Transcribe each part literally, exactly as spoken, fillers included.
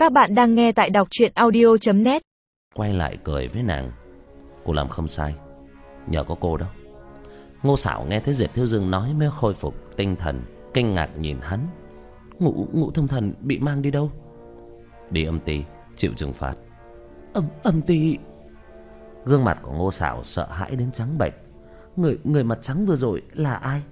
Các bạn đang nghe tại đọc truyện audio chấm net. Quay lại cười với nàng. Cô làm không sai, nhờ có cô đó. Ngô Sảo nghe thấy Diệp Thiếu Dương nói mới khôi phục tinh thần, kinh ngạc nhìn hắn. Ngũ, ngũ thông thần bị mang đi đâu? Đi âm ty, chịu trừng phạt. Âm, âm ty? Gương mặt của Ngô Sảo sợ hãi đến trắng bệch. Người, người mặt trắng vừa rồi là ai?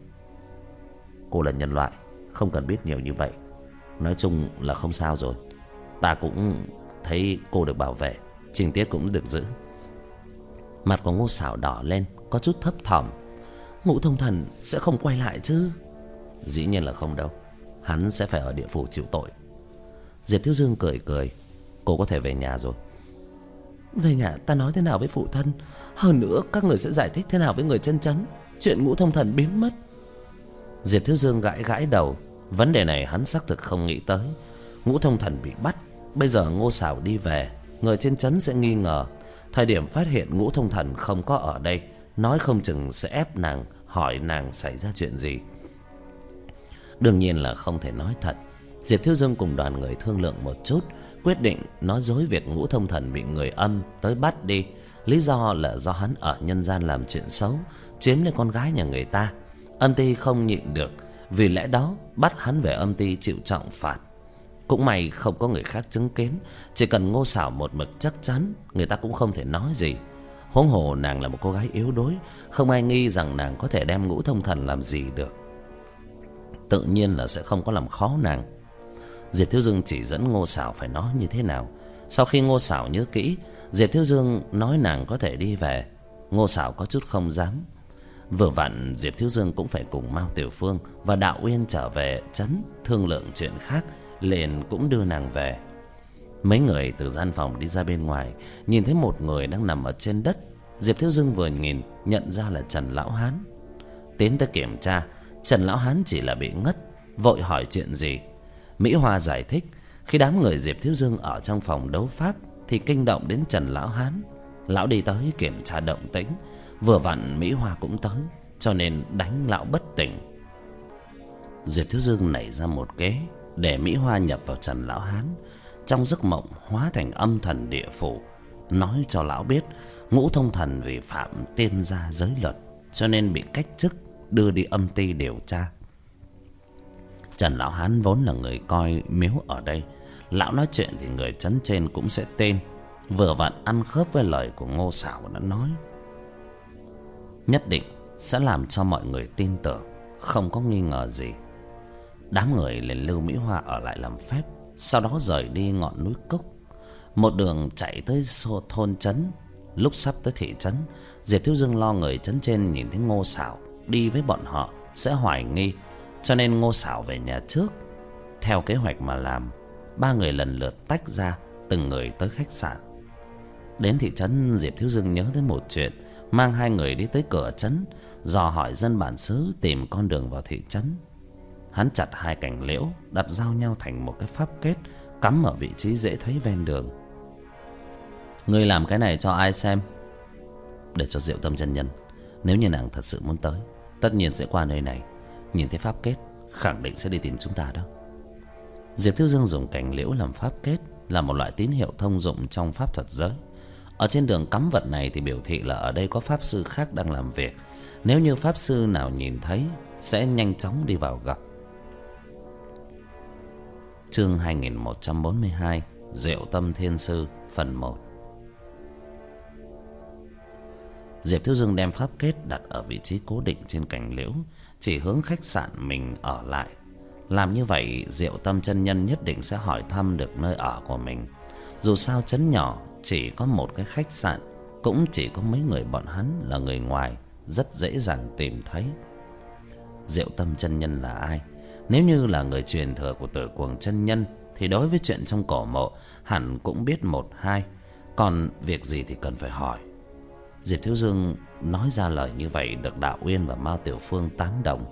Cô là nhân loại, không cần biết nhiều như vậy. Nói chung là không sao rồi. Ta cũng thấy cô được bảo vệ,情tiết cũng được giữ. Mặt của Ngô Sảo đỏ lên, có chút thấp thỏm. Ngũ thông thần sẽ không quay lại chứ? Dĩ nhiên là không đâu. Hắn sẽ phải ở địa phủ chịu tội. Diệp Thiếu Dương cười cười. Cô có thể về nhà rồi. Về nhà ta nói thế nào với phụ thân? Hơn nữa các người sẽ giải thích thế nào với người chân chắn chuyện ngũ thông thần biến mất? Diệp Thiếu Dương gãi gãi đầu. Vấn đề này hắn xác thực không nghĩ tới. Ngũ thông thần bị bắt, bây giờ Ngô Sảo đi về, người trên trấn sẽ nghi ngờ. Thời điểm phát hiện ngũ thông thần không có ở đây, nói không chừng sẽ ép nàng, hỏi nàng xảy ra chuyện gì. Đương nhiên là không thể nói thật. Diệp Thiếu Dương cùng đoàn người thương lượng một chút, quyết định nói dối việc ngũ thông thần bị người âm tới bắt đi. Lý do là do hắn ở nhân gian làm chuyện xấu, chiếm lấy con gái nhà người ta. Âm ty không nhịn được, vì lẽ đó bắt hắn về âm ty chịu trọng phạt. Cũng may không có người khác chứng kiến, chỉ cần Ngô Sảo một mực chắc chắn, người ta cũng không thể nói gì. Huống hồ nàng là một cô gái yếu đuối, không ai nghi rằng nàng có thể đem ngũ thông thần làm gì được. Tự nhiên là sẽ không có làm khó nàng. Diệp Thiếu Dương chỉ dẫn Ngô Sảo phải nói như thế nào. Sau khi Ngô Sảo nhớ kỹ, Diệp Thiếu Dương nói nàng có thể đi về. Ngô Sảo có chút không dám. Vừa vặn Diệp Thiếu Dương cũng phải cùng Mao Tiểu Phương và Đạo Uyên trở về trấn thương lượng chuyện khác, liền cũng đưa nàng về. Mấy người từ gian phòng đi ra bên ngoài, nhìn thấy một người đang nằm ở trên đất. Diệp Thiếu Dương vừa nhìn nhận ra là Trần Lão Hán. Tiến tới kiểm tra, Trần Lão Hán chỉ là bị ngất, vội hỏi chuyện gì. Mỹ Hoa giải thích, khi đám người Diệp Thiếu Dương ở trong phòng đấu pháp thì kinh động đến Trần Lão Hán. Lão đi tới kiểm tra động tĩnh, vừa vặn Mỹ Hoa cũng tới, cho nên đánh lão bất tỉnh. Diệp Thiếu Dương nảy ra một kế để Mỹ Hoa nhập vào Trần Lão Hán, trong giấc mộng hóa thành âm thần địa phủ, nói cho lão biết ngũ thông thần vì phạm tiên gia giới luật, cho nên bị cách chức, đưa đi âm ty điều tra. Trần Lão Hán vốn là người coi miếu ở đây, lão nói chuyện thì người trấn trên cũng sẽ tên, vừa vặn ăn khớp với lời của Ngô Sảo đã nói. Nhất định sẽ làm cho mọi người tin tưởng, không có nghi ngờ gì. Đám người liền lưu Mỹ Hoa ở lại làm phép, sau đó rời đi ngọn núi Cốc. Một đường chạy tới thôn trấn. Lúc sắp tới thị trấn, Diệp Thiếu Dương lo người trấn trên nhìn thấy Ngô Sảo đi với bọn họ sẽ hoài nghi, cho nên Ngô Sảo về nhà trước. Theo kế hoạch mà làm, ba người lần lượt tách ra, từng người tới khách sạn. Đến thị trấn, Diệp Thiếu Dương nhớ tới một chuyện, mang hai người đi tới cửa trấn, dò hỏi dân bản xứ tìm con đường vào thị trấn. Hắn chặt hai cành liễu đặt giao nhau thành một cái pháp kết, cắm ở vị trí dễ thấy ven đường. Ngươi làm cái này cho ai xem? Để cho Diệu Tâm chân nhân. Nếu như nàng thật sự muốn tới, tất nhiên sẽ qua nơi này, nhìn thấy pháp kết khẳng định sẽ đi tìm chúng ta đó. Diệp Thiếu Dương dùng cành liễu làm pháp kết là một loại tín hiệu thông dụng trong pháp thuật giới. Ở trên đường cắm vật này thì biểu thị là ở đây có pháp sư khác đang làm việc. Nếu như pháp sư nào nhìn thấy sẽ nhanh chóng đi vào gặp. Chương hai nghìn một trăm bốn mươi hai, Diệu Tâm Thiên Sư, phần một. Diệp Thiếu Dương đem pháp kết đặt ở vị trí cố định trên cành liễu, chỉ hướng khách sạn mình ở lại. Làm như vậy, Diệu Tâm chân nhân nhất định sẽ hỏi thăm được nơi ở của mình. Dù sao trấn nhỏ chỉ có một cái khách sạn, cũng chỉ có mấy người bọn hắn là người ngoài, rất dễ dàng tìm thấy. Diệu Tâm chân nhân là ai? Nếu như là người truyền thừa của Tử Cuồng chân nhân thì đối với chuyện trong cổ mộ hẳn cũng biết một hai, còn việc gì thì cần phải hỏi. Diệp Thiếu Dương nói ra lời như vậy được Đạo Uyên và Mao Tiểu Phương tán đồng.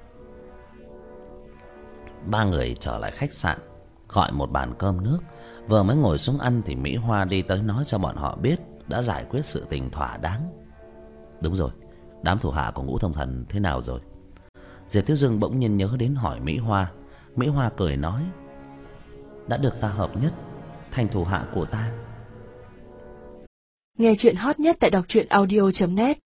Ba người trở lại khách sạn, gọi một bàn cơm nước. Vừa mới ngồi xuống ăn thì Mỹ Hoa đi tới nói cho bọn họ biết đã giải quyết sự tình thỏa đáng. Đúng rồi, đám thủ hạ của ngũ thông thần thế nào rồi? Diệp Thiếu Dương bỗng nhiên nhớ đến hỏi Mỹ Hoa. Mỹ Hoa cười nói, đã được ta hợp nhất, thành thủ hạ của ta. Nghe chuyện hot nhất tại đọc truyện audio chấm net.